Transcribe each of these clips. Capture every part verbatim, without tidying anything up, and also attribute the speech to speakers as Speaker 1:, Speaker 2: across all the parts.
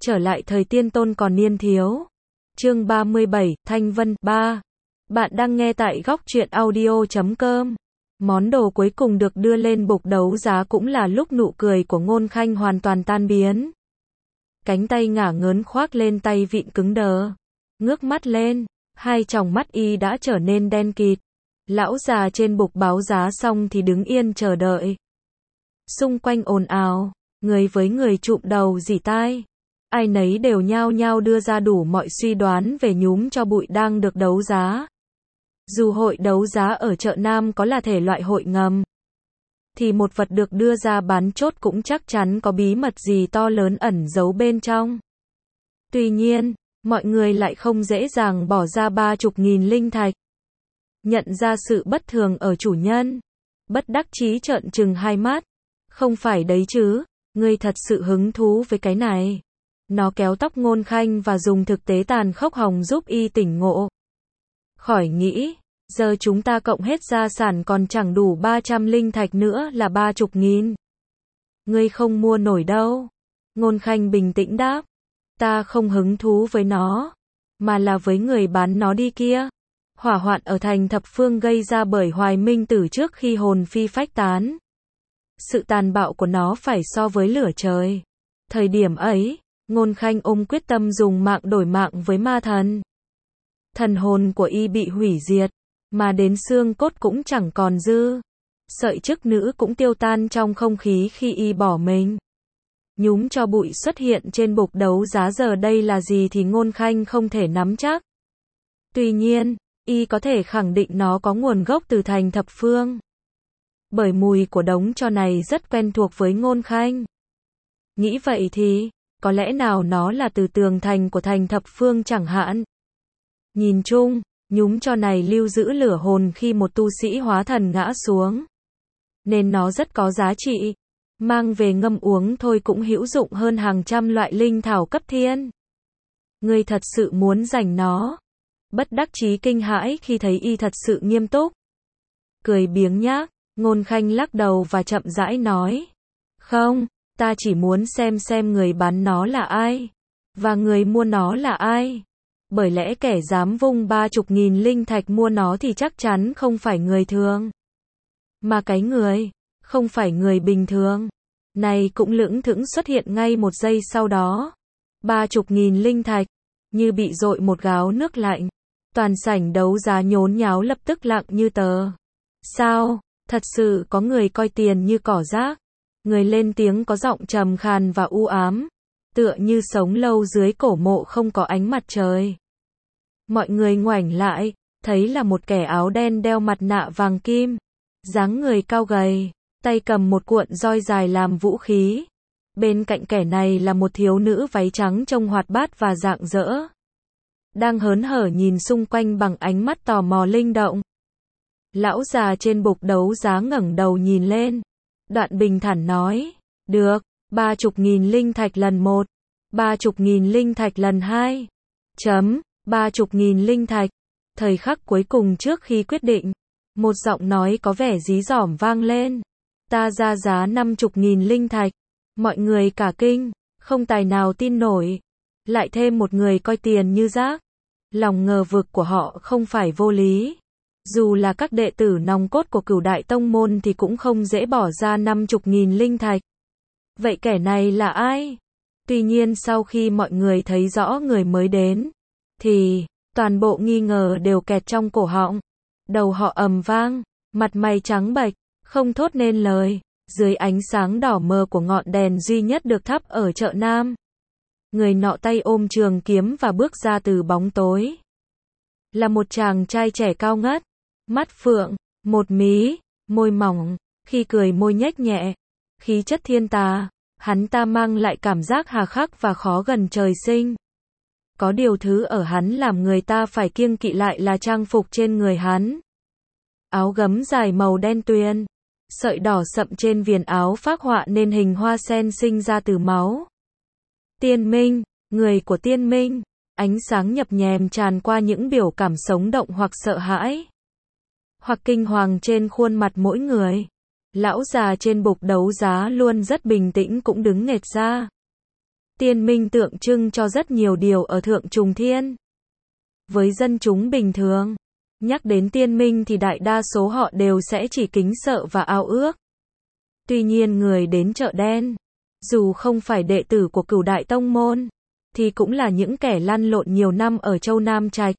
Speaker 1: Trở lại thời tiên tôn còn niên thiếu. Chương ba mươi bảy, Thanh Vân, ba. Bạn đang nghe tại góc truyện audio chấm com. Món đồ cuối cùng được đưa lên bục đấu giá cũng là lúc nụ cười của Ngôn Khanh hoàn toàn tan biến. Cánh tay ngả ngớn khoác lên tay vịn cứng đờ. Ngước mắt lên, hai tròng mắt y đã trở nên đen kịt. Lão già trên bục báo giá xong thì đứng yên chờ đợi. Xung quanh ồn ào, người với người trụm đầu rỉ tai. Ai nấy đều nhao nhao đưa ra đủ mọi suy đoán về nhúm cho bụi đang được đấu giá. Dù hội đấu giá ở chợ Nam có là thể loại hội ngầm, thì một vật được đưa ra bán chốt cũng chắc chắn có bí mật gì to lớn ẩn giấu bên trong. Tuy nhiên, mọi người lại không dễ dàng bỏ ra ba chục nghìn linh thạch. Nhận ra sự bất thường ở chủ nhân, bất đắc chí trợn trừng hai mắt. Không phải đấy chứ, ngươi thật sự hứng thú với cái này. Nó kéo tóc Ngôn Khanh và dùng thực tế tàn khốc hòng giúp y tỉnh ngộ. Khỏi nghĩ, giờ chúng ta cộng hết gia sản còn chẳng đủ ba trăm linh thạch nữa là ba chục nghìn. Ngươi không mua nổi đâu. Ngôn Khanh bình tĩnh đáp. Ta không hứng thú với nó, mà là với người bán nó đi kia. Hỏa hoạn ở thành Thập Phương gây ra bởi Hoài Minh Tử trước khi hồn phi phách tán. Sự tàn bạo của nó phải so với lửa trời. Thời điểm ấy, Ngôn Khanh ôm quyết tâm dùng mạng đổi mạng với ma thần. Thần hồn của y bị hủy diệt, mà đến xương cốt cũng chẳng còn dư. Sợi chức nữ cũng tiêu tan trong không khí khi y bỏ mình. Nhúm cho bụi xuất hiện trên bục đấu giá giờ đây là gì thì Ngôn Khanh không thể nắm chắc. Tuy nhiên, y có thể khẳng định nó có nguồn gốc từ thành Thập Phương. Bởi mùi của đống tro này rất quen thuộc với Ngôn Khanh. Nghĩ vậy thì, có lẽ nào nó là từ tường thành của thành Thập Phương chẳng hạn. Nhìn chung, nhúm tro này lưu giữ lửa hồn khi một tu sĩ hóa thần ngã xuống. Nên nó rất có giá trị. Mang về ngâm uống thôi cũng hữu dụng hơn hàng trăm loại linh thảo cấp thiên. Ngươi thật sự muốn giành nó. Bất đắc chí kinh hãi khi thấy y thật sự nghiêm túc. Cười biếng nhác, Ngôn Khanh lắc đầu và chậm rãi nói. Không, ta chỉ muốn xem xem người bán nó là ai. Và người mua nó là ai. Bởi lẽ kẻ dám vung ba chục nghìn linh thạch mua nó thì chắc chắn không phải người thường. Mà cái người, không phải người bình thường. Này cũng lững thững xuất hiện ngay một giây sau đó. Ba chục nghìn linh thạch, như bị dội một gáo nước lạnh. Toàn sảnh đấu giá nhốn nháo lập tức lặng như tờ. Sao, thật sự có người coi tiền như cỏ rác. Người lên tiếng có giọng trầm khàn và u ám. Tựa như sống lâu dưới cổ mộ không có ánh mặt trời. Mọi người ngoảnh lại, thấy là một kẻ áo đen đeo mặt nạ vàng kim. Dáng người cao gầy, tay cầm một cuộn roi dài làm vũ khí. Bên cạnh kẻ này là một thiếu nữ váy trắng trông hoạt bát và rạng rỡ. Đang hớn hở nhìn xung quanh bằng ánh mắt tò mò linh động. Lão già trên bục đấu giá ngẩng đầu nhìn lên. Đoạn bình thản nói. Được, ba chục nghìn linh thạch lần một. Ba chục nghìn linh thạch lần hai. Chấm, ba chục nghìn linh thạch. Thời khắc cuối cùng trước khi quyết định. Một giọng nói có vẻ dí dỏm vang lên. Ta ra giá năm chục nghìn linh thạch. Mọi người cả kinh, không tài nào tin nổi. Lại thêm một người coi tiền như rác. Lòng ngờ vực của họ không phải vô lý. Dù là các đệ tử nòng cốt của Cửu Đại Tông Môn thì cũng không dễ bỏ ra năm chục nghìn linh thạch. Vậy kẻ này là ai? Tuy nhiên sau khi mọi người thấy rõ người mới đến, thì toàn bộ nghi ngờ đều kẹt trong cổ họng. Đầu họ ầm vang, mặt mày trắng bệch, không thốt nên lời. Dưới ánh sáng đỏ mờ của ngọn đèn duy nhất được thắp ở chợ Nam. Người nọ tay ôm trường kiếm và bước ra từ bóng tối. Là một chàng trai trẻ cao ngất, mắt phượng, một mí, môi mỏng, khi cười môi nhếch nhẹ. Khí chất thiên tà, hắn ta mang lại cảm giác hà khắc và khó gần trời sinh. Có điều thứ ở hắn làm người ta phải kiêng kỵ lại là trang phục trên người hắn. Áo gấm dài màu đen tuyền. Sợi đỏ sậm trên viền áo phác họa nên hình hoa sen sinh ra từ máu. Tiên minh, người của tiên minh, ánh sáng nhập nhèm tràn qua những biểu cảm sống động hoặc sợ hãi, hoặc kinh hoàng trên khuôn mặt mỗi người. Lão già trên bục đấu giá luôn rất bình tĩnh cũng đứng nghệt ra. Tiên minh tượng trưng cho rất nhiều điều ở Thượng Trùng Thiên. Với dân chúng bình thường, nhắc đến tiên minh thì đại đa số họ đều sẽ chỉ kính sợ và ao ước. Tuy nhiên người đến chợ đen, dù không phải đệ tử của Cửu Đại Tông Môn, thì cũng là những kẻ lăn lộn nhiều năm ở Châu Nam Trạch.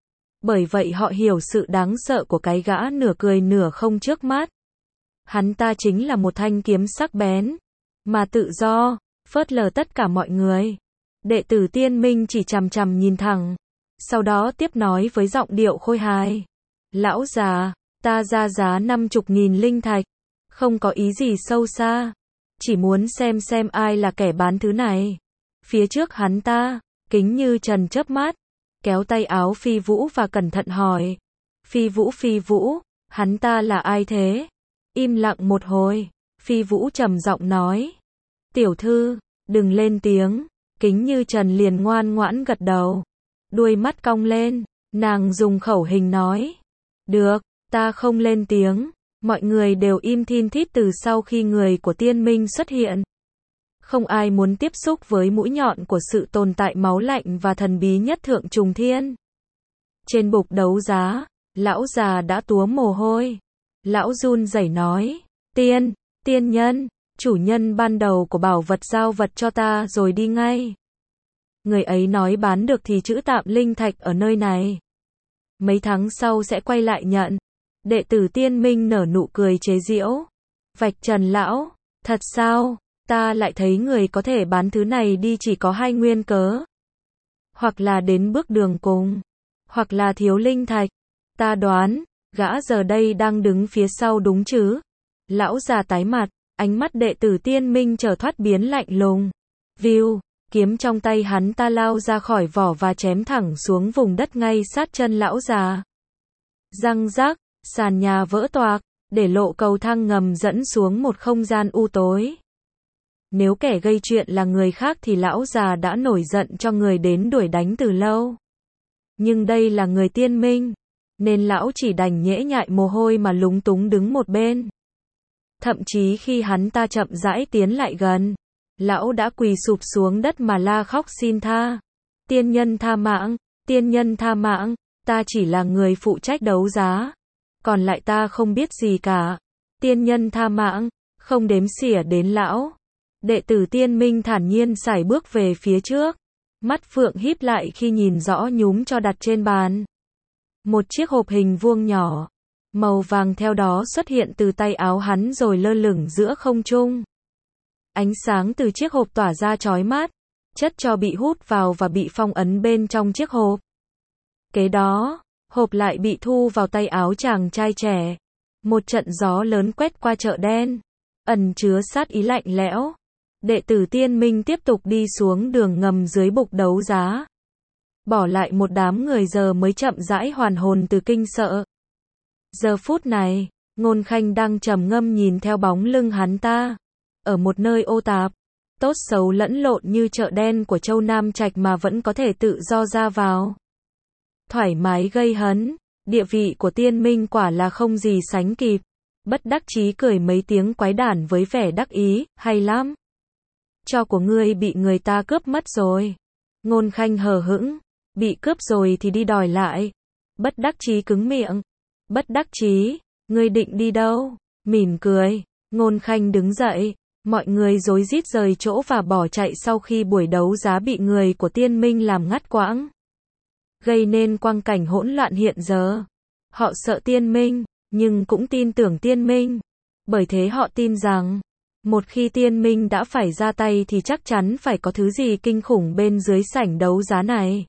Speaker 1: Bởi vậy họ hiểu sự đáng sợ của cái gã nửa cười nửa không trước mắt. Hắn ta chính là một thanh kiếm sắc bén, mà tự do, phớt lờ tất cả mọi người. Đệ tử tiên minh chỉ chằm chằm nhìn thẳng, sau đó tiếp nói với giọng điệu khôi hài. Lão già, ta ra giá năm chục nghìn linh thạch, không có ý gì sâu xa, chỉ muốn xem xem ai là kẻ bán thứ này. Phía trước hắn ta, Kính Như Trần chớp mắt, kéo tay áo Phi Vũ và cẩn thận hỏi. Phi Vũ Phi Vũ, hắn ta là ai thế? Im lặng một hồi, Phi Vũ trầm giọng nói. Tiểu thư, đừng lên tiếng. Kính Như Trần liền ngoan ngoãn gật đầu. Đuôi mắt cong lên, nàng dùng khẩu hình nói. Được, ta không lên tiếng. Mọi người đều im thin thít từ sau khi người của tiên minh xuất hiện. Không ai muốn tiếp xúc với mũi nhọn của sự tồn tại máu lạnh và thần bí nhất Thượng Trùng Thiên. Trên bục đấu giá, lão già đã túa mồ hôi. Lão run rẩy nói, tiên, tiên nhân, chủ nhân ban đầu của bảo vật giao vật cho ta rồi đi ngay. Người ấy nói bán được thì trữ tạm linh thạch ở nơi này. Mấy tháng sau sẽ quay lại nhận. Đệ tử tiên minh nở nụ cười chế giễu. Vạch trần lão, thật sao? Ta lại thấy người có thể bán thứ này đi chỉ có hai nguyên cớ. Hoặc là đến bước đường cùng, hoặc là thiếu linh thạch. Ta đoán, gã giờ đây đang đứng phía sau đúng chứ? Lão già tái mặt, ánh mắt đệ tử tiên minh trở thoát biến lạnh lùng. View, kiếm trong tay hắn ta lao ra khỏi vỏ và chém thẳng xuống vùng đất ngay sát chân lão già. Răng rác, sàn nhà vỡ toạc, để lộ cầu thang ngầm dẫn xuống một không gian u tối. Nếu kẻ gây chuyện là người khác thì lão già đã nổi giận cho người đến đuổi đánh từ lâu. Nhưng đây là người tiên minh, nên lão chỉ đành nhễ nhại mồ hôi mà lúng túng đứng một bên. Thậm chí khi hắn ta chậm rãi tiến lại gần, lão đã quỳ sụp xuống đất mà la khóc xin tha. Tiên nhân tha mạng, tiên nhân tha mạng, ta chỉ là người phụ trách đấu giá. Còn lại ta không biết gì cả. Tiên nhân tha mạng, không đếm xỉa đến lão. Đệ tử tiên minh thản nhiên sải bước về phía trước. Mắt phượng híp lại khi nhìn rõ nhúm cho đặt trên bàn. Một chiếc hộp hình vuông nhỏ, màu vàng theo đó xuất hiện từ tay áo hắn rồi lơ lửng giữa không trung. Ánh sáng từ chiếc hộp tỏa ra chói mắt, chất cho bị hút vào và bị phong ấn bên trong chiếc hộp. Kế đó, hộp lại bị thu vào tay áo chàng trai trẻ. Một trận gió lớn quét qua chợ đen, ẩn chứa sát ý lạnh lẽo. Đệ tử tiên minh tiếp tục đi xuống đường ngầm dưới bục đấu giá. Bỏ lại một đám người giờ mới chậm rãi hoàn hồn từ kinh sợ. Giờ phút này, Ngôn Khanh đang trầm ngâm nhìn theo bóng lưng hắn ta. Ở một nơi ô tạp, tốt xấu lẫn lộn như chợ đen của Châu Nam Trạch mà vẫn có thể tự do ra vào. Thoải mái gây hấn, địa vị của tiên minh quả là không gì sánh kịp. Bất đắc chí cười mấy tiếng quái đản với vẻ đắc ý, hay lắm. Cho của ngươi bị người ta cướp mất rồi. Ngôn Khanh hờ hững, bị cướp rồi thì đi đòi lại. Bất đắc chí cứng miệng. Bất đắc chí, ngươi định đi đâu? Mỉm cười, Ngôn Khanh đứng dậy, mọi người rối rít rời chỗ và bỏ chạy sau khi buổi đấu giá bị người của tiên minh làm ngắt quãng. Gây nên quang cảnh hỗn loạn hiện giờ. Họ sợ tiên minh, nhưng cũng tin tưởng tiên minh. Bởi thế họ tin rằng, một khi tiên minh đã phải ra tay thì chắc chắn phải có thứ gì kinh khủng bên dưới sảnh đấu giá này.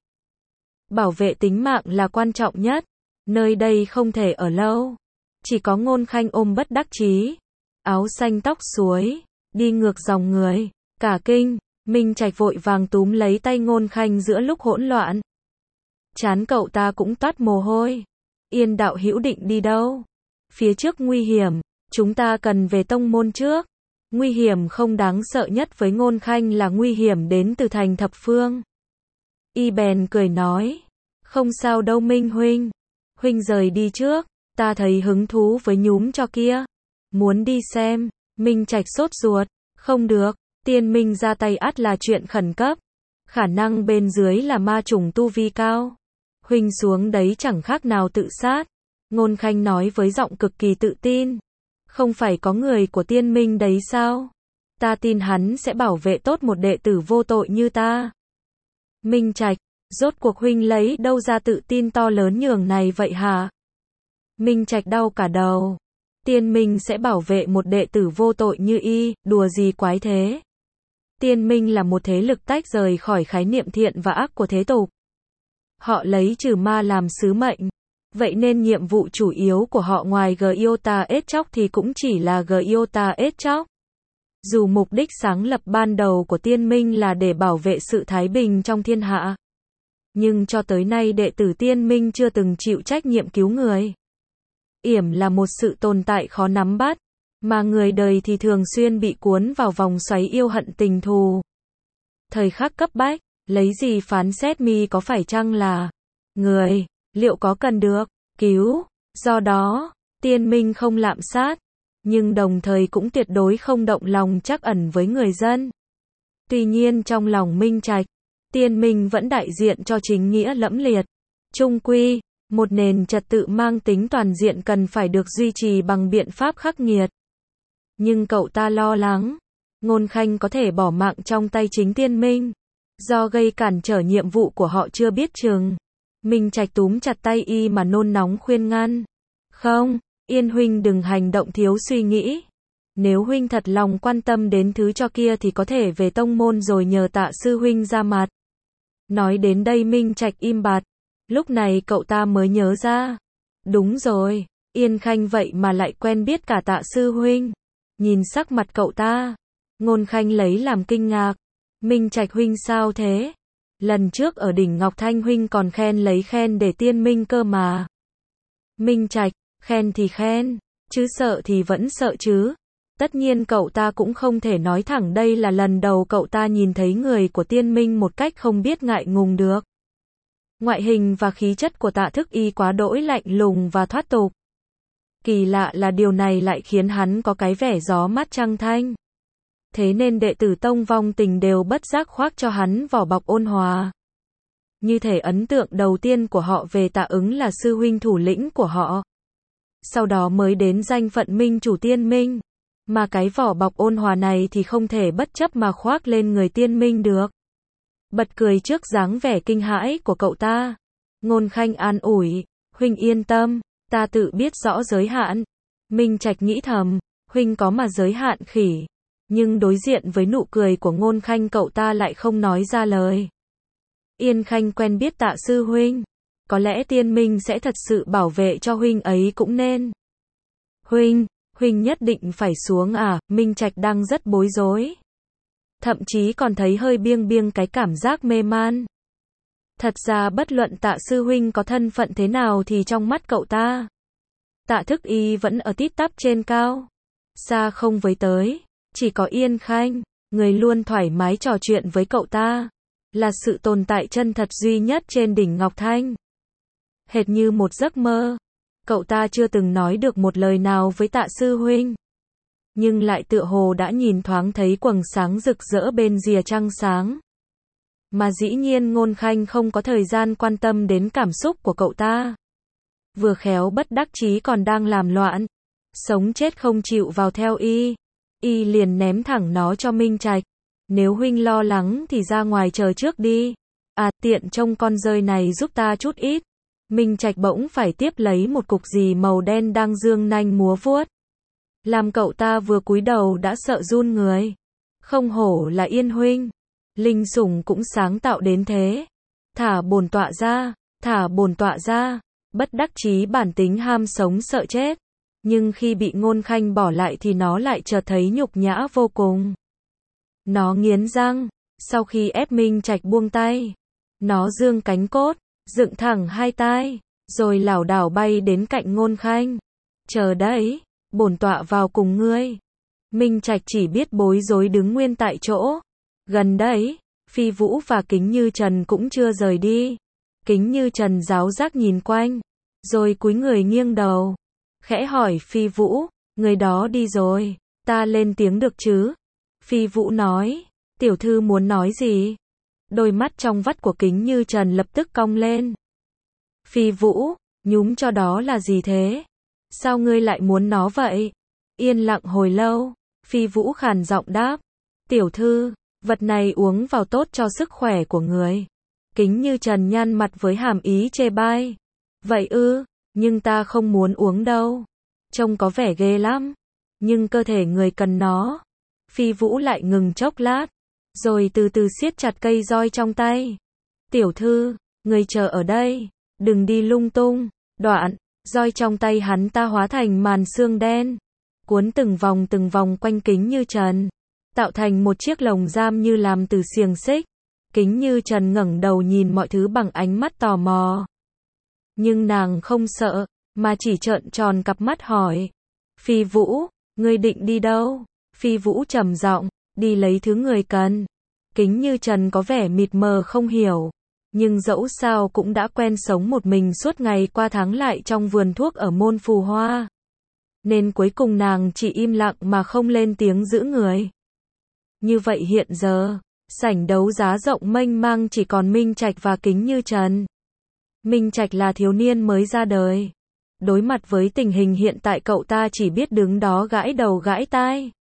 Speaker 1: Bảo vệ tính mạng là quan trọng nhất. Nơi đây không thể ở lâu. Chỉ có Ngôn Khanh ôm bất đắc chí. Áo xanh tóc suối, đi ngược dòng người. Cả kinh, Minh Trạch vội vàng túm lấy tay Ngôn Khanh giữa lúc hỗn loạn. Chán cậu ta cũng toát mồ hôi. Yên đạo hữu định đi đâu? Phía trước nguy hiểm, chúng ta cần về tông môn trước. Nguy hiểm không đáng sợ nhất với Ngôn Khanh là nguy hiểm đến từ thành thập phương. Y bèn cười nói, không sao đâu Minh huynh. Huynh rời đi trước, ta thấy hứng thú với nhúm cho kia. Muốn đi xem, Minh Trạch sốt ruột, không được, Tiên minh ra tay ắt là chuyện khẩn cấp. Khả năng bên dưới là ma trùng tu vi cao. Huynh xuống đấy chẳng khác nào tự sát. Ngôn Khanh nói với giọng cực kỳ tự tin. Không phải có người của tiên minh đấy sao? Ta tin hắn sẽ bảo vệ tốt một đệ tử vô tội như ta. Minh Trạch, rốt cuộc huynh lấy đâu ra tự tin to lớn nhường này vậy hả? Minh Trạch đau cả đầu. Tiên minh sẽ bảo vệ một đệ tử vô tội như y, đùa gì quái thế? Tiên minh là một thế lực tách rời khỏi khái niệm thiện và ác của thế tục. Họ lấy trừ ma làm sứ mệnh. Vậy nên nhiệm vụ chủ yếu của họ ngoài Giota ết chóc thì cũng chỉ là Giota ết chóc. Dù mục đích sáng lập ban đầu của tiên minh là để bảo vệ sự thái bình trong thiên hạ. Nhưng cho tới nay đệ tử tiên minh chưa từng chịu trách nhiệm cứu người. Yểm là một sự tồn tại khó nắm bắt, mà người đời thì thường xuyên bị cuốn vào vòng xoáy yêu hận tình thù. Thời khắc cấp bách, lấy gì phán xét mi có phải chăng là người, liệu có cần được cứu? Do đó, tiên minh không lạm sát, nhưng đồng thời cũng tuyệt đối không động lòng trắc ẩn với người dân. Tuy nhiên trong lòng Minh Trạch, tiên minh vẫn đại diện cho chính nghĩa lẫm liệt. Chung quy, một nền trật tự mang tính toàn diện cần phải được duy trì bằng biện pháp khắc nghiệt. Nhưng cậu ta lo lắng, Ngôn Khanh có thể bỏ mạng trong tay chính tiên minh, do gây cản trở nhiệm vụ của họ chưa biết chừng. Minh Trạch túm chặt tay y mà nôn nóng khuyên ngăn. Không, Yên huynh đừng hành động thiếu suy nghĩ. Nếu huynh thật lòng quan tâm đến thứ cho kia thì có thể về tông môn rồi nhờ Tạ sư huynh ra mặt. Nói đến đây Minh Trạch im bặt. Lúc này cậu ta mới nhớ ra. Đúng rồi, Yên Khanh vậy mà lại quen biết cả Tạ sư huynh. Nhìn sắc mặt cậu ta, Ngôn Khanh lấy làm kinh ngạc. Minh Trạch huynh sao thế? Lần trước ở đỉnh Ngọc Thanh huynh còn khen lấy khen để tiên minh cơ mà. Minh Trạch, khen thì khen, chứ sợ thì vẫn sợ chứ. Tất nhiên cậu ta cũng không thể nói thẳng đây là lần đầu cậu ta nhìn thấy người của tiên minh một cách không biết ngại ngùng được. Ngoại hình và khí chất của Tạ Thức Y quá đỗi lạnh lùng và thoát tục. Kỳ lạ là điều này lại khiến hắn có cái vẻ gió mát trăng thanh. Thế nên đệ tử tông vong tình đều bất giác khoác cho hắn vỏ bọc ôn hòa. Như thể ấn tượng đầu tiên của họ về Tạ Ứng là sư huynh thủ lĩnh của họ. Sau đó mới đến danh phận minh chủ tiên minh. Mà cái vỏ bọc ôn hòa này thì không thể bất chấp mà khoác lên người tiên minh được. Bật cười trước dáng vẻ kinh hãi của cậu ta. Ngôn Khanh an ủi, huynh yên tâm, ta tự biết rõ giới hạn. Minh Trạch nghĩ thầm, huynh có mà giới hạn khỉ. Nhưng đối diện với nụ cười của Ngôn Khanh cậu ta lại không nói ra lời. Yên Khanh quen biết Tạ sư huynh. Có lẽ tiên minh sẽ thật sự bảo vệ cho huynh ấy cũng nên. Huynh, huynh nhất định phải xuống à? Minh Trạch đang rất bối rối. Thậm chí còn thấy hơi biêng biêng cái cảm giác mê man. Thật ra bất luận Tạ sư huynh có thân phận thế nào thì trong mắt cậu ta, Tạ Thức Y vẫn ở tít tắp trên cao. Xa không với tới, chỉ có Yên Khanh, người luôn thoải mái trò chuyện với cậu ta, là sự tồn tại chân thật duy nhất trên đỉnh Ngọc Thanh. Hệt như một giấc mơ, cậu ta chưa từng nói được một lời nào với Tạ sư huynh. Nhưng lại tựa hồ đã nhìn thoáng thấy quầng sáng rực rỡ bên rìa trăng sáng. Mà dĩ nhiên Ngôn Khanh không có thời gian quan tâm đến cảm xúc của cậu ta. Vừa khéo bất đắc chí còn đang làm loạn. Sống chết không chịu vào theo y. Y liền ném thẳng nó cho Minh Trạch. Nếu huynh lo lắng thì ra ngoài chờ trước đi. À tiện trông con rơi này giúp ta chút ít. Minh Trạch bỗng phải tiếp lấy một cục gì màu đen đang dương nanh múa vuốt. Làm cậu ta vừa cúi đầu đã sợ run người. Không hổ là Yên huynh. Linh sủng cũng sáng tạo đến thế. Thả bổn tọa ra, thả bổn tọa ra. Bất đắc chí bản tính ham sống sợ chết. Nhưng khi bị Ngôn Khanh bỏ lại thì nó lại chợt thấy nhục nhã vô cùng. Nó nghiến răng, sau khi ép Minh Trạch buông tay, nó dương cánh cốt, dựng thẳng hai tai, rồi lảo đảo bay đến cạnh Ngôn Khanh. Chờ đấy, bổn tọa vào cùng ngươi. Minh Trạch chỉ biết bối rối đứng nguyên tại chỗ. Gần đấy, Phi Vũ và Kính Như Trần cũng chưa rời đi. Kính Như Trần giáo giác nhìn quanh, rồi cúi người nghiêng đầu, khẽ hỏi Phi Vũ, người đó đi rồi, ta lên tiếng được chứ? Phi Vũ nói, tiểu thư muốn nói gì? Đôi mắt trong vắt của Kính Như Trần lập tức cong lên. Phi Vũ, nhúm cho đó là gì thế? Sao ngươi lại muốn nó vậy? Yên lặng hồi lâu, Phi Vũ khàn giọng đáp, tiểu thư, vật này uống vào tốt cho sức khỏe của người. Kính Như Trần nhăn mặt với hàm ý chê bai. Vậy ư, nhưng ta không muốn uống đâu. Trông có vẻ ghê lắm. Nhưng cơ thể người cần nó. Phi Vũ lại ngừng chốc lát. Rồi từ từ siết chặt cây roi trong tay. Tiểu thư, người chờ ở đây. Đừng đi lung tung. Đoạn, roi trong tay hắn ta hóa thành màn xương đen. Cuốn từng vòng từng vòng quanh Kính Như Trần. Tạo thành một chiếc lồng giam như làm từ xiềng xích. Kính Như Trần ngẩng đầu nhìn mọi thứ bằng ánh mắt tò mò. Nhưng nàng không sợ, mà chỉ trợn tròn cặp mắt hỏi. Phi Vũ, ngươi định đi đâu? Phi Vũ trầm giọng, đi lấy thứ người cần. Kính Như Trần có vẻ mịt mờ không hiểu. Nhưng dẫu sao cũng đã quen sống một mình suốt ngày qua tháng lại trong vườn thuốc ở Môn Phù Hoa. Nên cuối cùng nàng chỉ im lặng mà không lên tiếng giữ người. Như vậy hiện giờ, sảnh đấu giá rộng mênh mang chỉ còn Minh Trạch và Kính Như Trần. Minh Trạch là thiếu niên mới ra đời. Đối mặt với tình hình hiện tại cậu ta chỉ biết đứng đó gãi đầu gãi tai.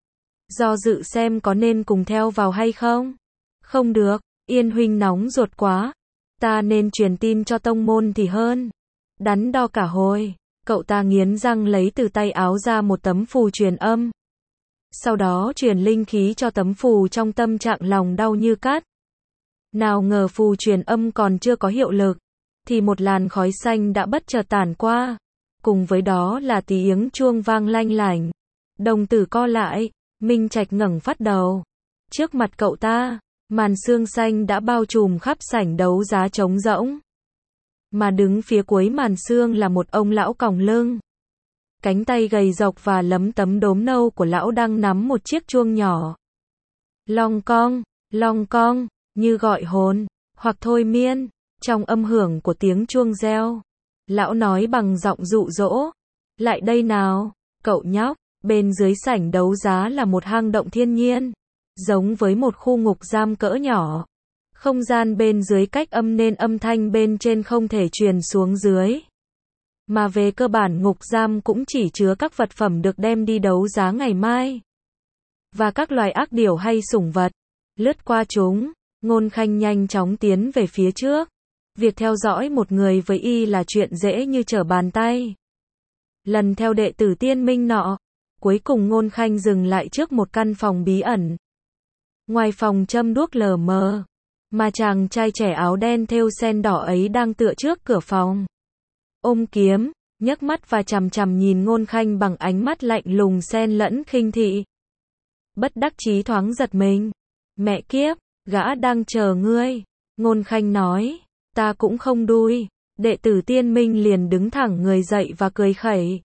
Speaker 1: Do dự xem có nên cùng theo vào hay không? Không được, Yên huynh nóng ruột quá. Ta nên truyền tin cho tông môn thì hơn. Đắn đo cả hồi, cậu ta nghiến răng lấy từ tay áo ra một tấm phù truyền âm. Sau đó truyền linh khí cho tấm phù trong tâm trạng lòng đau như cắt. Nào ngờ phù truyền âm còn chưa có hiệu lực, thì một làn khói xanh đã bất chợt tản qua. Cùng với đó là tiếng chuông vang lanh lảnh. Đồng tử co lại, Minh Trạch ngẩng phát đầu. Trước mặt cậu ta, màn sương xanh đã bao trùm khắp sảnh đấu giá trống rỗng. Mà đứng phía cuối màn sương là một ông lão còng lưng. Cánh tay gầy rộc và lấm tấm đốm nâu của lão đang nắm một chiếc chuông nhỏ. Long cong, long cong, như gọi hồn, hoặc thôi miên. Trong âm hưởng của tiếng chuông reo, lão nói bằng giọng dụ dỗ. Lại đây nào, cậu nhóc. Bên dưới sảnh đấu giá là một hang động thiên nhiên, giống với một khu ngục giam cỡ nhỏ. Không gian bên dưới cách âm nên âm thanh bên trên không thể truyền xuống dưới. Mà về cơ bản ngục giam cũng chỉ chứa các vật phẩm được đem đi đấu giá ngày mai. Và các loài ác điểu hay sủng vật. Lướt qua chúng, Ngôn Khanh nhanh chóng tiến về phía trước. Việc theo dõi một người với y là chuyện dễ như trở bàn tay. Lần theo đệ tử tiên minh nọ, cuối cùng Ngôn Khanh dừng lại trước một căn phòng bí ẩn. Ngoài phòng châm đuốc lờ mờ, mà chàng trai trẻ áo đen thêu sen đỏ ấy đang tựa trước cửa phòng. Ôm kiếm, nhấc mắt và chằm chằm nhìn Ngôn Khanh bằng ánh mắt lạnh lùng xen lẫn khinh thị. Bất đắc chí thoáng giật mình. Mẹ kiếp, gã đang chờ ngươi. Ngôn Khanh nói, ta cũng không đuôi. Đệ tử tiên minh liền đứng thẳng người dậy và cười khẩy.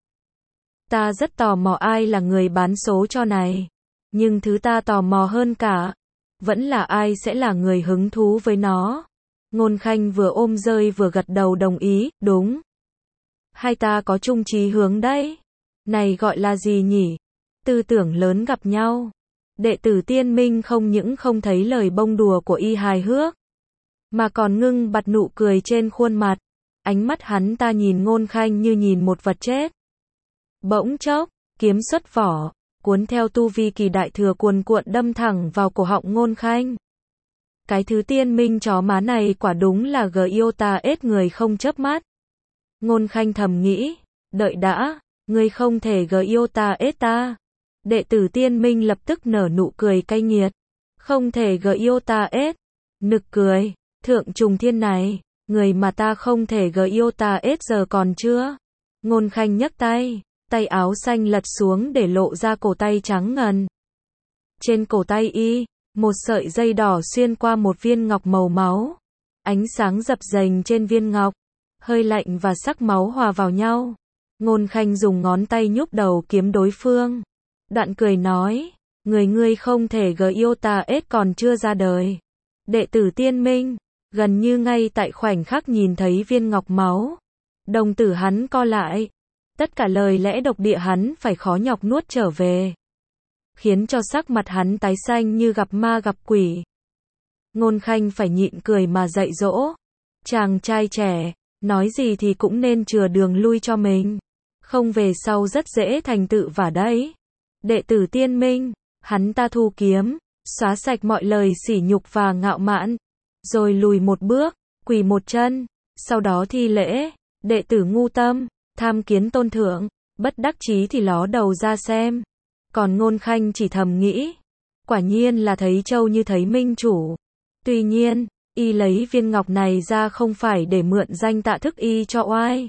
Speaker 1: Ta rất tò mò ai là người bán số cho này. Nhưng thứ ta tò mò hơn cả, vẫn là ai sẽ là người hứng thú với nó. Ngôn Khanh vừa ôm rơi vừa gật đầu đồng ý, đúng. Hai ta có chung chí hướng đấy. Này gọi là gì nhỉ? Tư tưởng lớn gặp nhau. Đệ tử tiên minh không những không thấy lời bông đùa của y hài hước, mà còn ngưng bặt nụ cười trên khuôn mặt. Ánh mắt hắn ta nhìn Ngôn Khanh như nhìn một vật chết. Bỗng chốc, kiếm xuất vỏ, cuốn theo tu vi kỳ đại thừa cuồn cuộn đâm thẳng vào cổ họng Ngôn Khanh. Cái thứ tiên minh chó má này quả đúng là gờ yêu ta ết người không chớp mắt. Ngôn Khanh thầm nghĩ, đợi đã, ngươi không thể gờ yêu ta ết ta. Đệ tử tiên minh lập tức nở nụ cười cay nghiệt. Không thể gờ yêu ta ết. Nực cười, thượng trùng thiên này, người mà ta không thể gờ yêu ta ết giờ còn chưa. Ngôn Khanh nhấc tay, tay áo xanh lật xuống để lộ ra cổ tay trắng ngần. Trên cổ tay y, một sợi dây đỏ xuyên qua một viên ngọc màu máu. Ánh sáng dập dềnh trên viên ngọc, hơi lạnh và sắc máu hòa vào nhau. Ngôn Khanh dùng ngón tay nhúc đầu kiếm đối phương. Đoạn cười nói, người ngươi không thể gờ yêu ta ết còn chưa ra đời. Đệ tử tiên minh, gần như ngay tại khoảnh khắc nhìn thấy viên ngọc máu, đồng tử hắn co lại. Tất cả lời lẽ độc địa hắn phải khó nhọc nuốt trở về. khiến cho sắc mặt hắn tái xanh như gặp ma gặp quỷ. Ngôn Khanh phải nhịn cười mà dạy dỗ. Chàng trai trẻ, nói gì thì cũng nên chừa đường lui cho mình. Không về sau rất dễ thành tự vả đấy. Đệ tử Tiên Minh, hắn ta thu kiếm, xóa sạch mọi lời sỉ nhục và ngạo mạn. Rồi lùi một bước, quỳ một chân, sau đó thi lễ. Đệ tử ngu tâm, tham kiến tôn thượng, bất đắc chí thì ló đầu ra xem. Còn Ngôn Khanh chỉ thầm nghĩ, quả nhiên là thấy trâu như thấy minh chủ. Tuy nhiên, y lấy viên ngọc này ra không phải để mượn danh tạ thức y cho oai.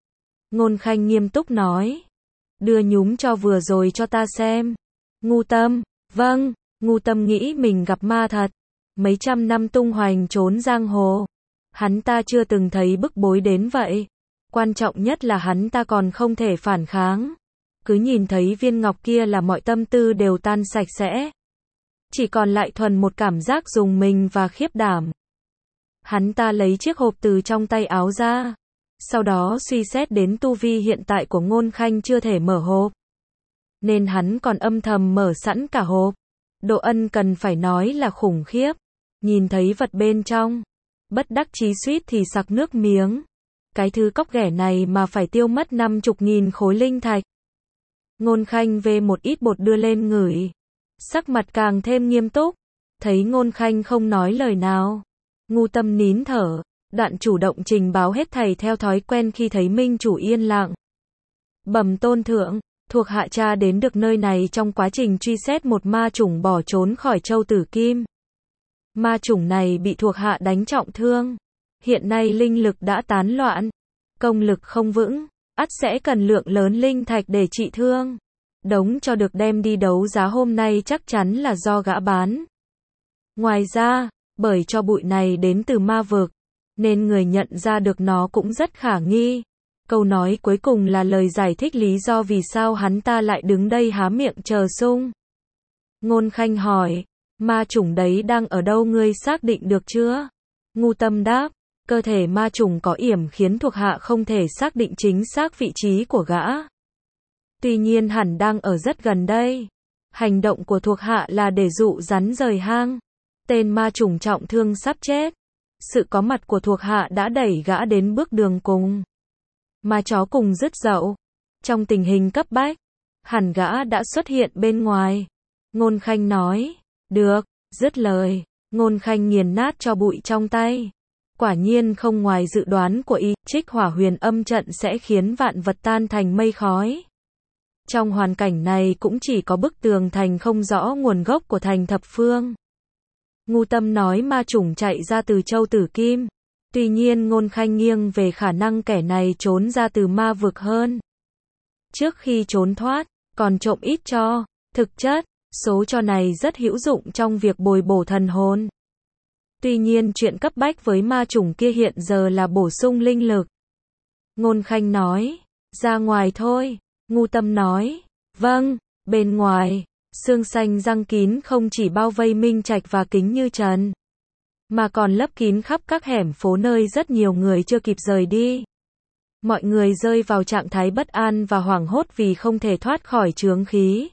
Speaker 1: Ngôn Khanh nghiêm túc nói, đưa nhúm cho vừa rồi cho ta xem. Ngu tâm, vâng, ngu tâm nghĩ mình gặp ma thật. Mấy trăm năm tung hoành trốn giang hồ, hắn ta chưa từng thấy bức bối đến vậy. Quan trọng nhất là hắn ta còn không thể phản kháng. Cứ nhìn thấy viên ngọc kia là mọi tâm tư đều tan sạch sẽ. Chỉ còn lại thuần một cảm giác rùng mình và khiếp đảm. Hắn ta lấy chiếc hộp từ trong tay áo ra. Sau đó suy xét đến tu vi hiện tại của Ngôn Khanh chưa thể mở hộp. Nên hắn còn âm thầm mở sẵn cả hộp. Độ ân cần phải nói là khủng khiếp. Nhìn thấy vật bên trong, bất đắc chí suýt thì sặc nước miếng. Cái thứ cóc ghẻ này mà phải tiêu mất năm chục nghìn khối linh thạch. Ngôn Khanh về một ít bột đưa lên ngửi. Sắc mặt càng thêm nghiêm túc. Thấy Ngôn Khanh không nói lời nào. Ngu tâm nín thở. Đoạn chủ động trình báo hết thảy theo thói quen khi thấy minh chủ yên lặng. Bẩm tôn thượng, thuộc hạ tra đến được nơi này trong quá trình truy xét một ma chủng bỏ trốn khỏi Châu Tử Kim. Ma chủng này bị thuộc hạ đánh trọng thương. Hiện nay linh lực đã tán loạn. Công lực không vững. Ắt sẽ cần lượng lớn linh thạch để trị thương. Đống cho được đem đi đấu giá hôm nay chắc chắn là do gã bán. Ngoài ra, bởi cho bụi này đến từ ma vực, nên người nhận ra được nó cũng rất khả nghi. Câu nói cuối cùng là lời giải thích lý do vì sao hắn ta lại đứng đây há miệng chờ sung. Ngôn Khanh hỏi, ma chủng đấy đang ở đâu ngươi xác định được chưa? Ngu tâm đáp, cơ thể ma chủng có yểm khiến thuộc hạ không thể xác định chính xác vị trí của gã. Tuy nhiên hẳn đang ở rất gần đây. Hành động của thuộc hạ là để dụ rắn rời hang. Tên ma chủng trọng thương sắp chết. Sự có mặt của thuộc hạ đã đẩy gã đến bước đường cùng. Ma chó cùng dứt dậu. Trong tình hình cấp bách, hẳn gã đã xuất hiện bên ngoài. Ngôn Khanh nói, được, dứt lời. Ngôn Khanh nghiền nát cho bụi trong tay. Quả nhiên không ngoài dự đoán của y, trích hỏa huyền âm trận sẽ khiến vạn vật tan thành mây khói. Trong hoàn cảnh này cũng chỉ có bức tường thành không rõ nguồn gốc của thành thập phương. Ngu tâm nói ma chủng chạy ra từ Châu Tử Kim. Tuy nhiên Ngôn Khanh nghiêng về khả năng kẻ này trốn ra từ ma vực hơn. Trước khi trốn thoát, còn trộm ít cho. Thực chất, số cho này rất hữu dụng trong việc bồi bổ thần hồn. Tuy nhiên chuyện cấp bách với ma chủng kia hiện giờ là bổ sung linh lực. Ngôn Khanh nói, ra ngoài thôi. Ngu tâm nói, vâng, bên ngoài, xương xanh răng kín không chỉ bao vây Minh Trạch và Kính Như Trần, mà còn lấp kín khắp các hẻm phố nơi rất nhiều người chưa kịp rời đi. Mọi người rơi vào trạng thái bất an và hoảng hốt vì không thể thoát khỏi chướng khí.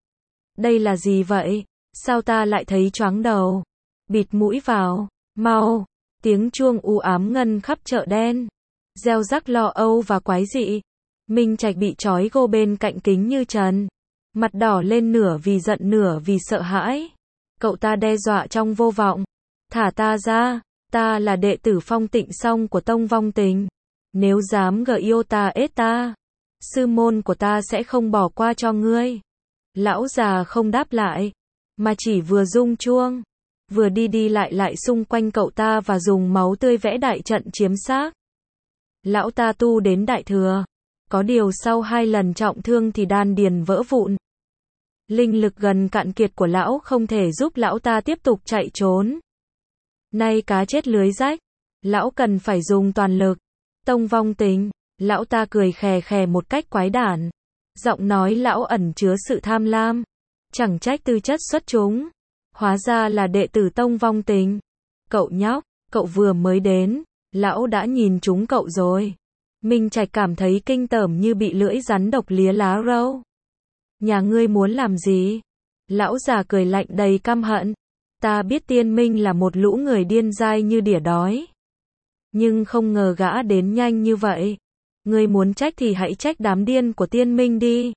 Speaker 1: Đây là gì vậy? Sao ta lại thấy choáng đầu? Bịt mũi vào, mau, tiếng chuông u ám ngân khắp chợ đen. Gieo rắc lo âu và quái dị. Minh Trạch bị trói gô bên cạnh Kính Như Trần. Mặt đỏ lên nửa vì giận nửa vì sợ hãi. Cậu ta đe dọa trong vô vọng. Thả ta ra, ta là đệ tử Phong Tịnh Song của Tông Vong Tình. Nếu dám gờ yêu ta ết ta, sư môn của ta sẽ không bỏ qua cho ngươi. Lão già không đáp lại, mà chỉ vừa rung chuông, vừa đi đi lại lại xung quanh cậu ta và dùng máu tươi vẽ đại trận chiếm xác. Lão ta tu đến đại thừa. Có điều sau hai lần trọng thương thì đan điền vỡ vụn. Linh lực gần cạn kiệt của lão không thể giúp lão ta tiếp tục chạy trốn. Nay cá chết lưới rách, lão cần phải dùng toàn lực. Tông Vong Tình, lão ta cười khè khè một cách quái đản. Giọng nói lão ẩn chứa sự tham lam. Chẳng trách tư chất xuất chúng. Hóa ra là đệ tử Tông Vong Tình. Cậu nhóc, cậu vừa mới đến, lão đã nhìn trúng cậu rồi. Minh Trạch cảm thấy kinh tởm như bị lưỡi rắn độc lía lá râu. Nhà ngươi muốn làm gì? Lão già cười lạnh đầy căm hận. Ta biết Tiên Minh là một lũ người điên dai như đỉa đói. Nhưng không ngờ gã đến nhanh như vậy. Ngươi muốn trách thì hãy trách đám điên của Tiên Minh đi.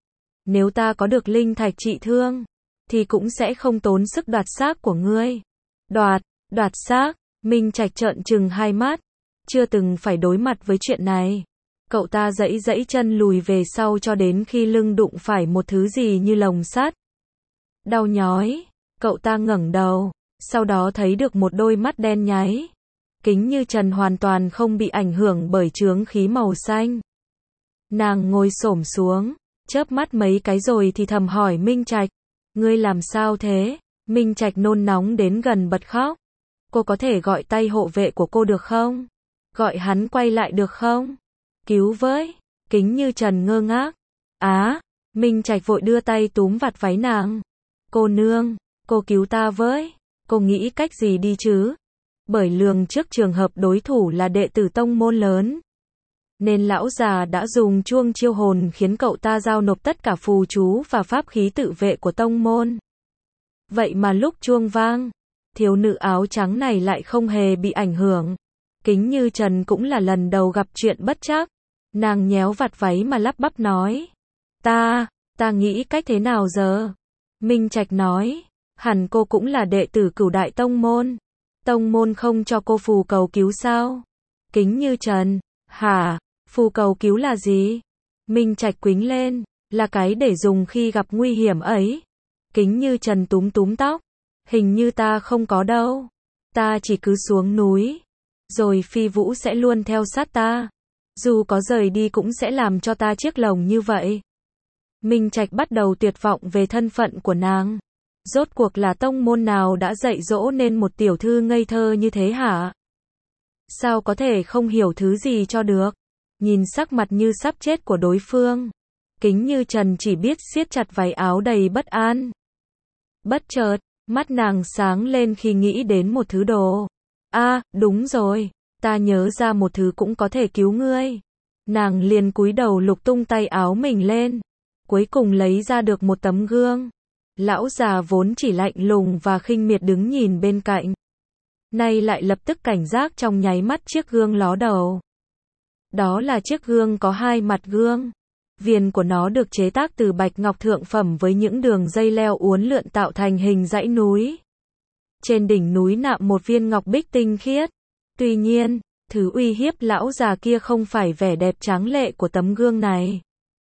Speaker 1: Nếu ta có được linh thạch trị thương, thì cũng sẽ không tốn sức đoạt xác của ngươi. Đoạt, đoạt xác, Minh Trạch trợn trừng hai mắt. Chưa từng phải đối mặt với chuyện này. Cậu ta giãy giãy chân lùi về sau cho đến khi lưng đụng phải một thứ gì như lồng sắt. Đau nhói, cậu ta ngẩng đầu, sau đó thấy được một đôi mắt đen nháy. Kính Như Trần hoàn toàn không bị ảnh hưởng bởi chướng khí màu xanh. Nàng ngồi xổm xuống, chớp mắt mấy cái rồi thì thầm hỏi Minh Trạch, ngươi làm sao thế? Minh Trạch nôn nóng đến gần bật khóc. Cô có thể gọi tay hộ vệ của cô được không? Gọi hắn quay lại được không? Cứu với. Kính Như Trần ngơ ngác. Á, Minh Trạch vội đưa tay túm vạt váy nàng. Cô nương, cô cứu ta với. Cô nghĩ cách gì đi chứ? Bởi lường trước trường hợp đối thủ là đệ tử tông môn lớn, nên lão già đã dùng chuông chiêu hồn khiến cậu ta giao nộp tất cả phù chú và pháp khí tự vệ của tông môn. Vậy mà lúc chuông vang, thiếu nữ áo trắng này lại không hề bị ảnh hưởng. Kính Như Trần cũng là lần đầu gặp chuyện bất trắc. Nàng nhéo vạt váy mà lắp bắp nói. Ta, ta nghĩ cách thế nào giờ? Minh Trạch nói, hẳn cô cũng là đệ tử Cửu Đại Tông Môn. Tông môn không cho cô phù cầu cứu sao? Kính Như Trần, hả? Phù cầu cứu là gì? Minh Trạch quính lên, là cái để dùng khi gặp nguy hiểm ấy. Kính Như Trần túm túm tóc, hình như ta không có đâu. Ta chỉ cứ xuống núi, rồi Phi Vũ sẽ luôn theo sát ta. Dù có rời đi cũng sẽ làm cho ta chiếc lồng như vậy. Minh Trạch bắt đầu tuyệt vọng về thân phận của nàng. Rốt cuộc là tông môn nào đã dạy dỗ nên một tiểu thư ngây thơ như thế hả? Sao có thể không hiểu thứ gì cho được? Nhìn sắc mặt như sắp chết của đối phương, Kính Như Trần chỉ biết siết chặt váy áo đầy bất an. Bất chợt, mắt nàng sáng lên khi nghĩ đến một thứ đồ. À, đúng rồi, ta nhớ ra một thứ cũng có thể cứu ngươi. Nàng liền cúi đầu lục tung tay áo mình lên, cuối cùng lấy ra được một tấm gương. Lão già vốn chỉ lạnh lùng và khinh miệt đứng nhìn bên cạnh, nay lại lập tức cảnh giác trong nháy mắt chiếc gương ló đầu. Đó là chiếc gương có hai mặt gương. Viền của nó được chế tác từ bạch ngọc thượng phẩm với những đường dây leo uốn lượn tạo thành hình dãy núi. Trên đỉnh núi nạm một viên ngọc bích tinh khiết. Tuy nhiên, thứ uy hiếp lão già kia không phải vẻ đẹp tráng lệ của tấm gương này,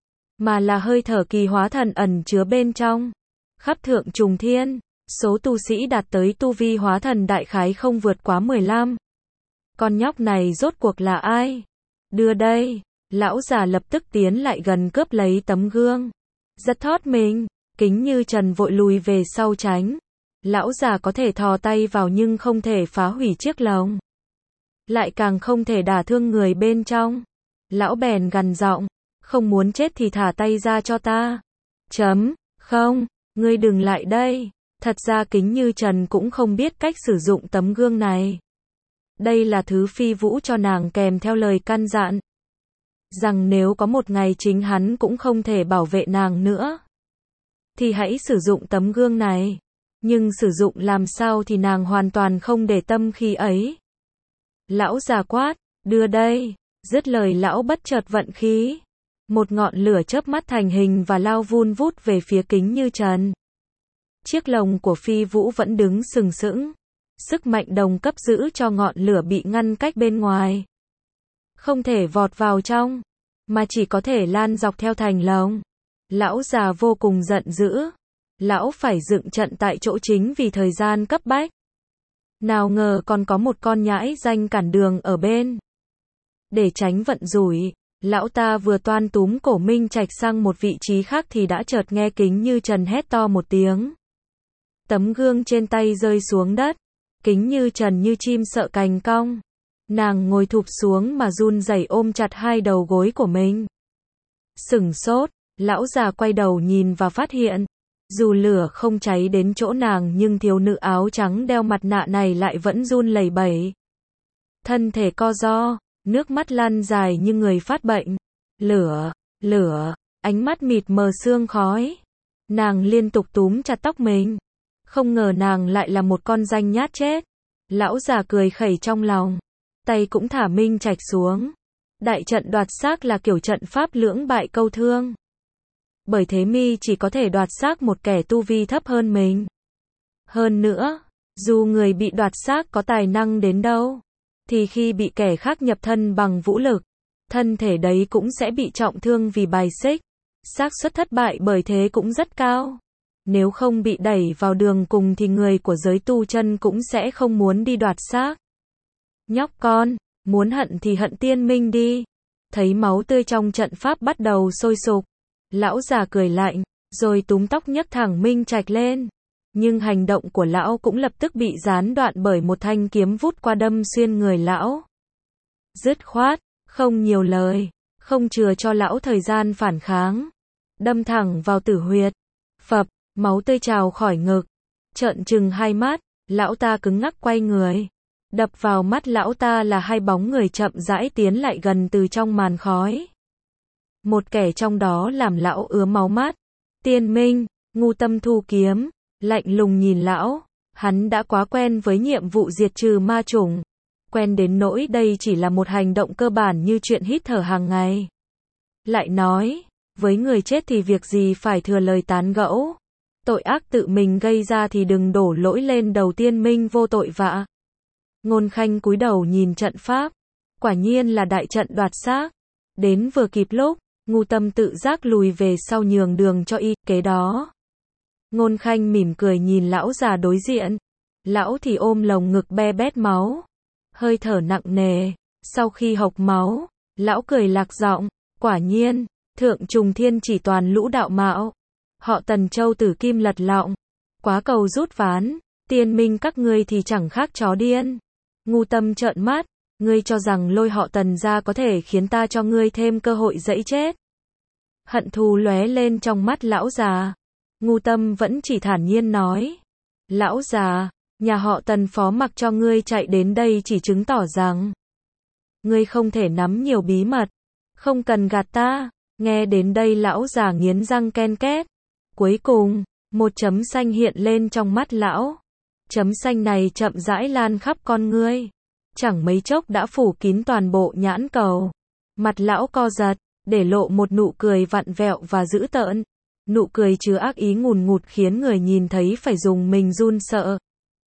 Speaker 1: mà là hơi thở kỳ hóa thần ẩn chứa bên trong. Khắp thượng trùng thiên, số tu sĩ đạt tới tu vi hóa thần đại khái không vượt quá mười lăm. Con nhóc này rốt cuộc là ai? Đưa đây. Lão già lập tức tiến lại gần cướp lấy tấm gương. Giật thót mình, Kính Như Trần vội lùi về sau tránh. Lão già có thể thò tay vào nhưng không thể phá hủy chiếc lồng, lại càng không thể đả thương người bên trong. Lão bèn gằn giọng, không muốn chết thì thả tay ra cho ta. Chấm, không, ngươi đừng lại đây. Thật ra Kính Như Trần cũng không biết cách sử dụng tấm gương này. Đây là thứ Phi Vũ cho nàng kèm theo lời căn dặn, rằng nếu có một ngày chính hắn cũng không thể bảo vệ nàng nữa, thì hãy sử dụng tấm gương này. Nhưng sử dụng làm sao thì nàng hoàn toàn không để tâm khi ấy. Lão già quát, đưa đây. Dứt lời lão bất chợt vận khí. Một ngọn lửa chớp mắt thành hình và lao vun vút về phía Kính Như Trần. Chiếc lồng của Phi Vũ vẫn đứng sừng sững. Sức mạnh đồng cấp giữ cho ngọn lửa bị ngăn cách bên ngoài, không thể vọt vào trong, mà chỉ có thể lan dọc theo thành lồng. Lão già vô cùng giận dữ. Lão phải dựng trận tại chỗ chính vì thời gian cấp bách. Nào ngờ còn có một con nhãi danh cản đường ở bên. Để tránh vận rủi, lão ta vừa toan túm cổ Minh Trạch sang một vị trí khác thì đã chợt nghe Kính Như Trần hét to một tiếng. Tấm gương trên tay rơi xuống đất. Kính Như Trần như chim sợ cành cong. Nàng ngồi thụp xuống mà run rẩy ôm chặt hai đầu gối của mình. Sửng sốt, lão già quay đầu nhìn và phát hiện, dù lửa không cháy đến chỗ nàng nhưng thiếu nữ áo trắng đeo mặt nạ này lại vẫn run lẩy bẩy. Thân thể co ro, nước mắt lăn dài như người phát bệnh. Lửa, lửa, ánh mắt mịt mờ sương khói. Nàng liên tục túm chặt tóc mình. Không ngờ nàng lại là một con danh nhát chết. Lão già cười khẩy trong lòng. Tay cũng thả Minh Trạch xuống. Đại trận đoạt xác là kiểu trận pháp lưỡng bại câu thương. Bởi thế mi chỉ có thể đoạt xác một kẻ tu vi thấp hơn mình. Hơn nữa, dù người bị đoạt xác có tài năng đến đâu, thì khi bị kẻ khác nhập thân bằng vũ lực, thân thể đấy cũng sẽ bị trọng thương vì bài xích. Xác suất thất bại bởi thế cũng rất cao. Nếu không bị đẩy vào đường cùng thì người của giới tu chân cũng sẽ không muốn đi đoạt xác. Nhóc con, muốn hận thì hận tiên minh đi. Thấy máu tươi trong trận pháp bắt đầu sôi sục, lão già cười lạnh, rồi túm tóc nhấc thẳng Minh Trạch lên. Nhưng hành động của lão cũng lập tức bị gián đoạn bởi một thanh kiếm vút qua đâm xuyên người lão. Dứt khoát, không nhiều lời, không chừa cho lão thời gian phản kháng. Đâm thẳng vào tử huyệt. Phập, máu tươi trào khỏi ngực. Trợn trừng hai mắt, lão ta cứng ngắc quay người. Đập vào mắt lão ta là hai bóng người chậm rãi tiến lại gần từ trong màn khói. Một kẻ trong đó làm lão ứa máu mắt. Tiên Minh, Ngu Tâm thu kiếm, lạnh lùng nhìn lão. Hắn đã quá quen với nhiệm vụ diệt trừ ma chủng. Quen đến nỗi đây chỉ là một hành động cơ bản như chuyện hít thở hàng ngày. Lại nói, với người chết thì việc gì phải thừa lời tán gẫu. Tội ác tự mình gây ra thì đừng đổ lỗi lên đầu Tiên Minh vô tội vạ. Ngôn Khanh cúi đầu nhìn trận pháp. Quả nhiên là đại trận đoạt xác. Đến vừa kịp lúc, Ngu Tâm tự giác lùi về sau nhường đường cho y, kế đó. Ngôn Khanh mỉm cười nhìn lão già đối diện. Lão thì ôm lồng ngực be bét máu. Hơi thở nặng nề. Sau khi hộc máu, lão cười lạc giọng. Quả nhiên, Thượng Trùng Thiên chỉ toàn lũ đạo mạo. Họ Tần Châu tử kim lật lọng. Quá cầu rút ván. Tiên Minh các ngươi thì chẳng khác chó điên. Ngu Tâm trợn mắt. Ngươi cho rằng lôi họ Tần ra có thể khiến ta cho ngươi thêm cơ hội dẫy chết. Hận thù lóe lên trong mắt lão già. Ngu Tâm vẫn chỉ thản nhiên nói. Lão già, nhà họ Tần phó mặc cho ngươi chạy đến đây chỉ chứng tỏ rằng ngươi không thể nắm nhiều bí mật. Không cần gạt ta. Nghe đến đây lão già nghiến răng ken két. Cuối cùng, một chấm xanh hiện lên trong mắt lão. Chấm xanh này chậm rãi lan khắp con ngươi. Chẳng mấy chốc đã phủ kín toàn bộ nhãn cầu. Mặt lão co giật, để lộ một nụ cười vặn vẹo và dữ tợn. Nụ cười chứa ác ý ngùn ngụt khiến người nhìn thấy phải dùng mình run sợ.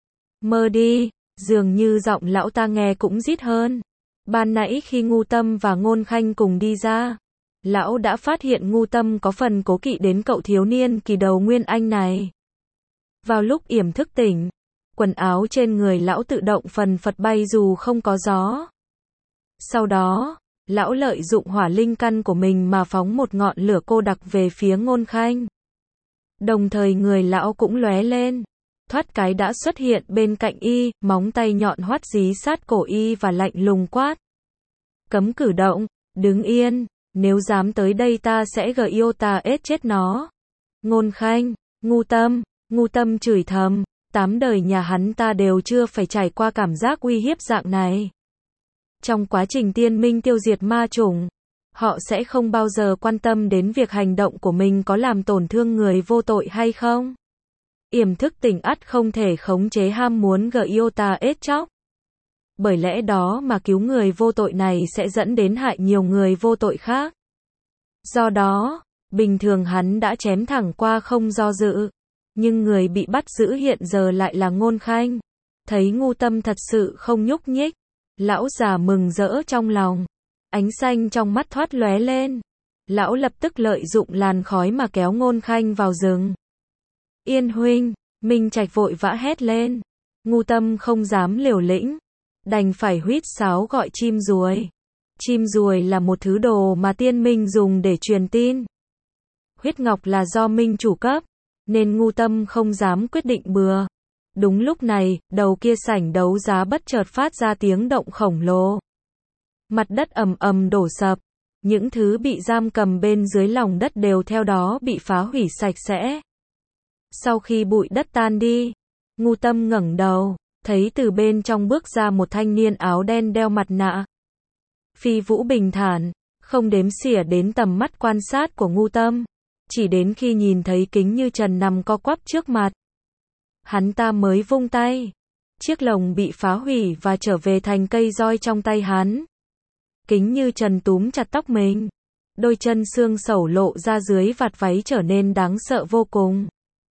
Speaker 1: Mơ đi, dường như giọng lão ta nghe cũng rít hơn. Ban nãy khi Ngu Tâm và Ngôn Khanh cùng đi ra, lão đã phát hiện Ngu Tâm có phần cố kỵ đến cậu thiếu niên kỳ đầu Nguyên Anh này. Vào lúc yểm thức tỉnh, quần áo trên người lão tự động phần phật bay dù không có gió. Sau đó, lão lợi dụng hỏa linh căn của mình mà phóng một ngọn lửa cô đặc về phía Ngôn Khanh. Đồng thời người lão cũng lóe lên. Thoát cái đã xuất hiện bên cạnh y, móng tay nhọn hoắt dí sát cổ y và lạnh lùng quát. Cấm cử động, đứng yên, nếu dám tới đây ta sẽ gờ yêu ta ết chết nó. Ngôn Khanh, Ngu Tâm, Ngu Tâm chửi thầm, tám đời nhà hắn ta đều chưa phải trải qua cảm giác uy hiếp dạng này. Trong quá trình Tiên Minh tiêu diệt ma chủng, họ sẽ không bao giờ quan tâm đến việc hành động của mình có làm tổn thương người vô tội hay không. Yểm thức tỉnh ắt không thể khống chế ham muốn gờ yêu ta ết chóc. Bởi lẽ đó mà cứu người vô tội này sẽ dẫn đến hại nhiều người vô tội khác. Do đó, bình thường hắn đã chém thẳng qua không do dự. Nhưng người bị bắt giữ hiện giờ lại là Ngôn Khanh. Thấy Ngu Tâm thật sự không nhúc nhích, lão già mừng rỡ trong lòng. Ánh xanh trong mắt thoát lóe lên. Lão lập tức lợi dụng làn khói mà kéo Ngôn Khanh vào rừng. Yên huynh, Minh Trạch vội vã hét lên. Ngu Tâm không dám liều lĩnh, đành phải huýt sáo gọi chim ruồi. Chim ruồi là một thứ đồ mà Tiên Minh dùng để truyền tin. Huyết ngọc là do Minh chủ cấp, nên Ngu Tâm không dám quyết định bừa. Đúng lúc này, đầu kia sảnh đấu giá bất chợt phát ra tiếng động khổng lồ. Mặt đất ầm ầm đổ sập. Những thứ bị giam cầm bên dưới lòng đất đều theo đó bị phá hủy sạch sẽ. Sau khi bụi đất tan đi, Ngu Tâm ngẩng đầu, thấy từ bên trong bước ra một thanh niên áo đen đeo mặt nạ. Phi vũ bình thản, không đếm xỉa đến tầm mắt quan sát của Ngu Tâm. Chỉ đến khi nhìn thấy Kính Như Trần nằm co quắp trước mặt, hắn ta mới vung tay. Chiếc lồng bị phá hủy và trở về thành cây roi trong tay hắn. Kính Như Trần túm chặt tóc mình. Đôi chân xương sẩu lộ ra dưới vạt váy trở nên đáng sợ vô cùng.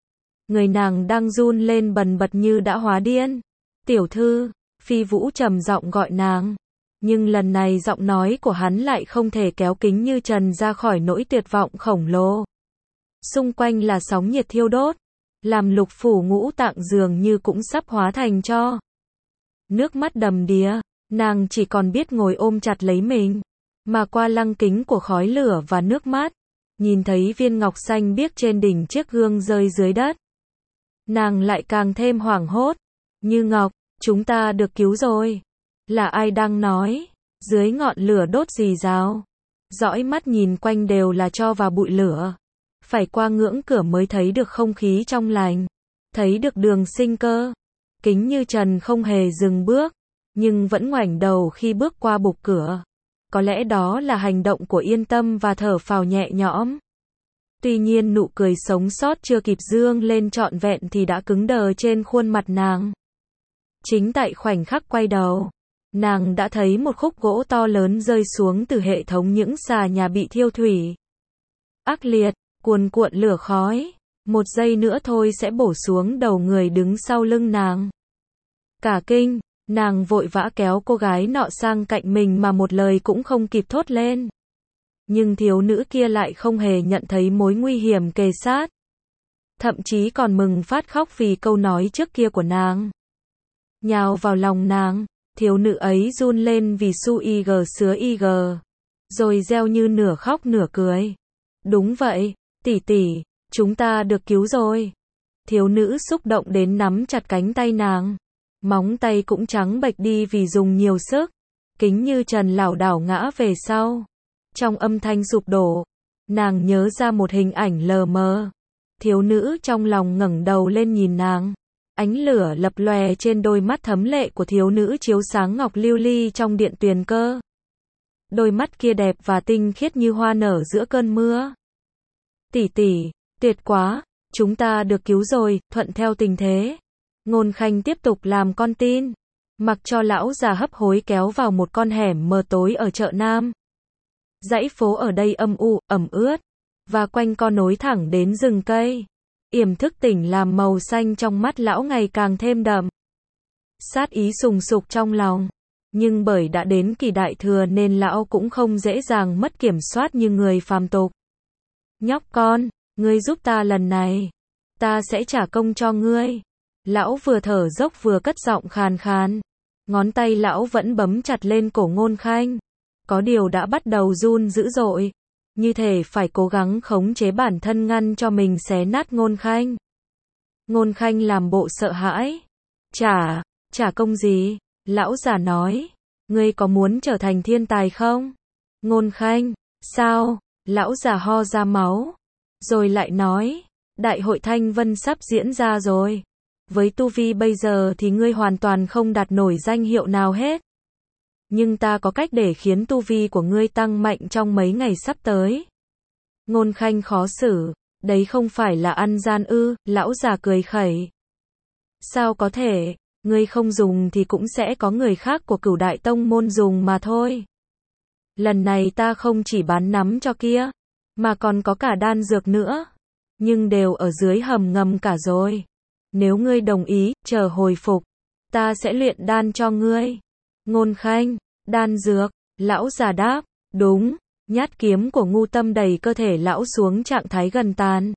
Speaker 1: Người nàng đang run lên bần bật như đã hóa điên. Tiểu thư, Phi Vũ trầm giọng gọi nàng. Nhưng lần này giọng nói của hắn lại không thể kéo Kính Như Trần ra khỏi nỗi tuyệt vọng khổng lồ. Xung quanh là sóng nhiệt thiêu đốt, làm lục phủ ngũ tạng dường như cũng sắp hóa thành tro. Nước mắt đầm đìa, nàng chỉ còn biết ngồi ôm chặt lấy mình, mà qua lăng kính của khói lửa và nước mắt, nhìn thấy viên ngọc xanh biếc trên đỉnh chiếc gương rơi dưới đất. Nàng lại càng thêm hoảng hốt. Như Ngọc, chúng ta được cứu rồi. Là ai đang nói? Dưới ngọn lửa đốt rì rào. Dõi mắt nhìn quanh đều là tro và bụi lửa. Phải qua ngưỡng cửa mới thấy được không khí trong lành. Thấy được đường sinh cơ. Kính Như Trần không hề dừng bước, nhưng vẫn ngoảnh đầu khi bước qua bục cửa. Có lẽ đó là hành động của yên tâm và thở phào nhẹ nhõm. Tuy nhiên nụ cười sống sót chưa kịp dương lên trọn vẹn thì đã cứng đờ trên khuôn mặt nàng. Chính tại khoảnh khắc quay đầu, nàng đã thấy một khúc gỗ to lớn rơi xuống từ hệ thống những xà nhà bị thiêu thủy. Ác liệt, cuồn cuộn lửa khói, một giây nữa thôi sẽ bổ xuống đầu người đứng sau lưng nàng. Cả kinh, nàng vội vã kéo cô gái nọ sang cạnh mình mà một lời cũng không kịp thốt lên. Nhưng thiếu nữ kia lại không hề nhận thấy mối nguy hiểm kề sát. Thậm chí còn mừng phát khóc vì câu nói trước kia của nàng. Nhào vào lòng nàng, thiếu nữ ấy run lên vì su y gờ sứa y gờ. Rồi reo như nửa khóc nửa cười. Đúng vậy, tỷ tỷ, chúng ta được cứu rồi. Thiếu nữ xúc động đến nắm chặt cánh tay nàng. Móng tay cũng trắng bệch đi vì dùng nhiều sức. Kính Như Trần lảo đảo ngã về sau. Trong âm thanh sụp đổ, nàng nhớ ra một hình ảnh lờ mờ. Thiếu nữ trong lòng ngẩng đầu lên nhìn nàng. Ánh lửa lập lòe trên đôi mắt thấm lệ của thiếu nữ chiếu sáng ngọc lưu ly trong điện tuyền cơ. Đôi mắt kia đẹp và tinh khiết như hoa nở giữa cơn mưa. Tỷ tỷ, tuyệt quá, chúng ta được cứu rồi, thuận theo tình thế. Ngôn Khanh tiếp tục làm con tin, mặc cho lão già hấp hối kéo vào một con hẻm mờ tối ở chợ Nam. Dãy phố ở đây âm u, ẩm ướt, và quanh co nối thẳng đến rừng cây. Yểm thức tỉnh làm màu xanh trong mắt lão ngày càng thêm đậm. Sát ý sùng sục trong lòng. Nhưng bởi đã đến kỳ đại thừa nên lão cũng không dễ dàng mất kiểm soát như người phàm tục. Nhóc con, ngươi giúp ta lần này. Ta sẽ trả công cho ngươi. Lão vừa thở dốc vừa cất giọng khàn khàn. Ngón tay lão vẫn bấm chặt lên cổ Ngôn Khanh. Có điều đã bắt đầu run dữ dội. Như thể phải cố gắng khống chế bản thân ngăn cho mình xé nát Ngôn Khanh. Ngôn Khanh làm bộ sợ hãi. Trả, trả công gì? Lão già nói. Ngươi có muốn trở thành thiên tài không? Ngôn Khanh, sao? Lão già ho ra máu. Rồi lại nói. Đại hội Thanh Vân sắp diễn ra rồi. Với tu vi bây giờ thì ngươi hoàn toàn không đạt nổi danh hiệu nào hết. Nhưng ta có cách để khiến tu vi của ngươi tăng mạnh trong mấy ngày sắp tới. Ngôn Khanh khó xử. Đấy không phải là ăn gian ư? Lão già cười khẩy. Sao có thể? Ngươi không dùng thì cũng sẽ có người khác của Cửu Đại Tông môn dùng mà thôi. Lần này ta không chỉ bán nắm cho kia, mà còn có cả đan dược nữa. Nhưng đều ở dưới hầm ngầm cả rồi. Nếu ngươi đồng ý, chờ hồi phục, ta sẽ luyện đan cho ngươi. Ngôn Khanh, đan dược, lão già đáp, đúng, nhát kiếm của Ngu Tâm đẩy cơ thể lão xuống trạng thái gần tàn.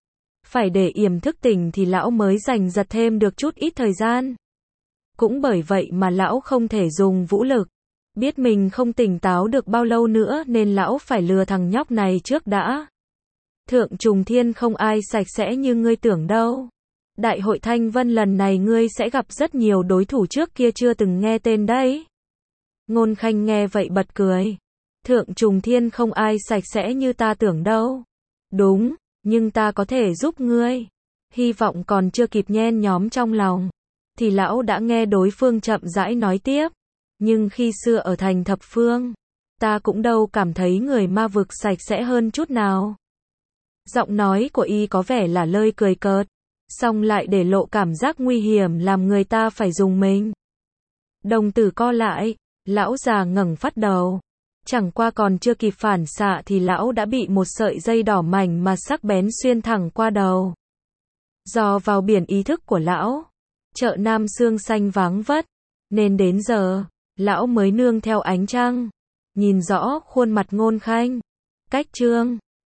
Speaker 1: Phải để yểm thức tỉnh thì lão mới giành giật thêm được chút ít thời gian. Cũng bởi vậy mà lão không thể dùng vũ lực. Biết mình không tỉnh táo được bao lâu nữa nên lão phải lừa thằng nhóc này trước đã. Thượng Trùng Thiên không ai sạch sẽ như ngươi tưởng đâu. Đại hội Thanh Vân lần này ngươi sẽ gặp rất nhiều đối thủ trước kia chưa từng nghe tên đấy. Ngôn Khanh nghe vậy bật cười. Thượng Trùng Thiên không ai sạch sẽ như ta tưởng đâu. Đúng, nhưng ta có thể giúp ngươi. Hy vọng còn chưa kịp nhen nhóm trong lòng. Thì lão đã nghe đối phương chậm rãi nói tiếp. Nhưng khi xưa ở thành Thập Phương, ta cũng đâu cảm thấy người ma vực sạch sẽ hơn chút nào. Giọng nói của y có vẻ là lơi cười cợt, song lại để lộ cảm giác nguy hiểm làm người ta phải rùng mình. Đồng tử co lại, lão già ngẩng phát đầu. Chẳng qua còn chưa kịp phản xạ thì lão đã bị một sợi dây đỏ mảnh mà sắc bén xuyên thẳng qua đầu. Dò vào biển ý thức của lão, chợ Nam Xương Xanh vắng vất, nên đến giờ, lão mới nương theo ánh trăng, nhìn rõ khuôn mặt Ngôn Khanh, Cách Trương,